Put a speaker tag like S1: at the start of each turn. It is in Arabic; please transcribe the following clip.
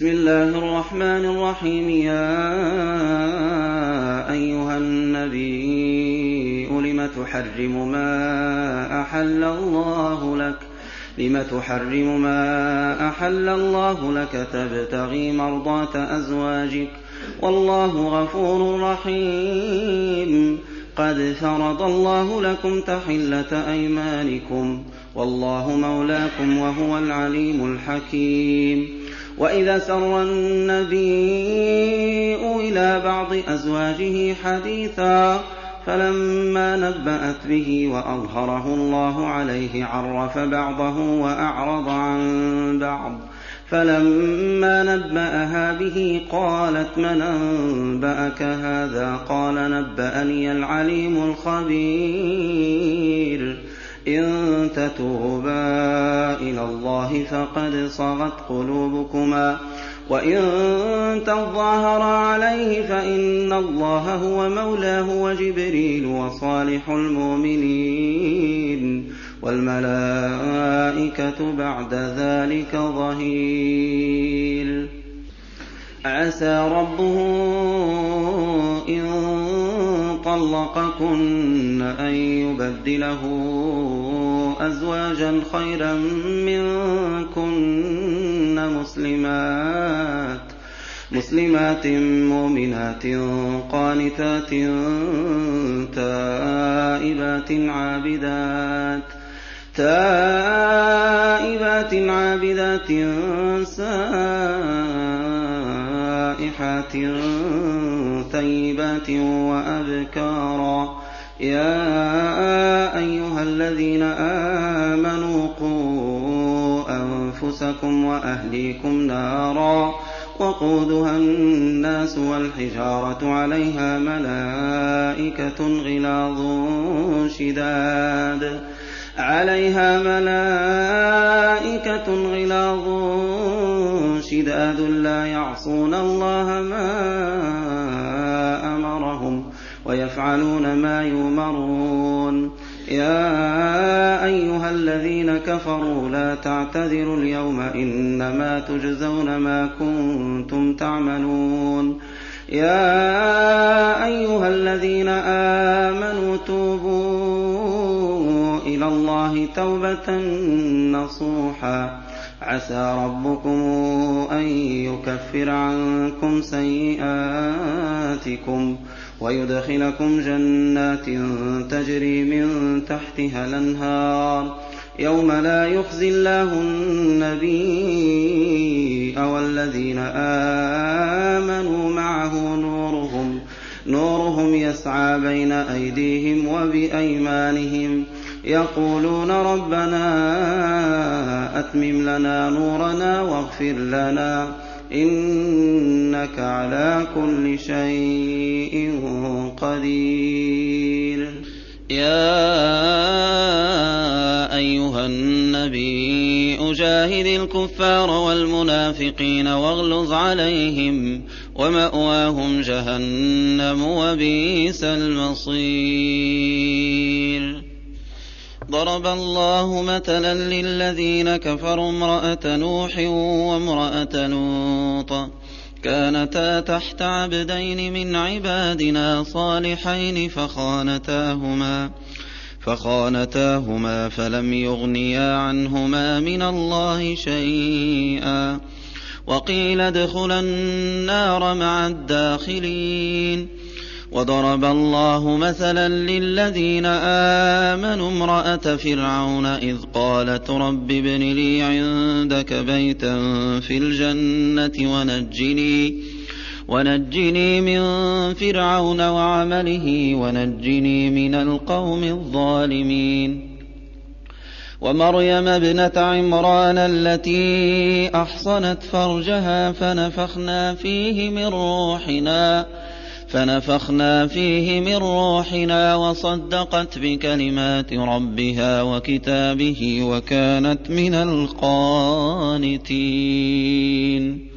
S1: بسم الله الرحمن الرحيم. يا أيها النبي لم تحرم ما أحل الله لك تبتغي مرضات أزواجك والله غفور رحيم. قد فرض الله لكم تحلة أيمانكم والله مولاكم وهو العليم الحكيم. وإذا سر النبي إلى بعض أزواجه حديثا فلما نبأت به وأظهره الله عليه عرف بعضه وأعرض عن بعض. فلما نبأها به قالت من أنبأك هذا؟ قال نبأني العليم الخبير. إن تتوبا إلى الله فقد صغت قلوبكما وإن تظاهرا عليه فإن الله هو مولاه وجبريل وصالح المؤمنين والملائكة بعد ذلك ظهير. عسى ربه إن طلقكن أن يبدله أزواجا خيرا منكن مسلمات مؤمنات قانتات تائبات عابدات سائحات ثيبات وأبكارا. يا أيها الذين آمنوا قوا أنفسكم وأهليكم نارا وقودها الناس والحجارة عليها ملائكة غلاظ شداد لا يعصون الله ما أمرهم ويفعلون ما يؤمرون. يا أيها الذين كفروا لا تعتذروا اليوم إنما تجزون ما كنتم تعملون. يا أيها الذين آمنوا توبوا إلى الله توبة نصوحا عسى ربكم أن يكفر عنكم سيئاتكم ويدخلكم جنات تجري من تحتها الأنهار يوم لا يخزي الله النبي والذين آمنوا معه نورهم يسعى بين أيديهم وبأيمانهم يقولون ربنا أتمم لنا نورنا واغفر لنا إنك على كل شيء قدير.
S2: يا أيها النبي جاهد الكفار والمنافقين واغلظ عليهم ومأواهم جهنم وبئس المصير. ضرب الله مثلا للذين كفروا امرأة نوح وامرأة لوط كانتا تحت عبدين من عبادنا صالحين فخانتاهما فلم يغنيا عنهما من الله شيئا وقيل ادخلا النار مع الداخلين. وضرب الله مثلا للذين آمنوا امرأة فرعون إذ قالت رب ابن لي عندك بيتا في الجنة ونجني من فرعون وعمله ونجني من القوم الظالمين. ومريم ابنة عمران التي أحصنت فرجها فنفخنا فيه من روحنا وصدقت بكلمات ربها وكتابه وكانت من القانتين.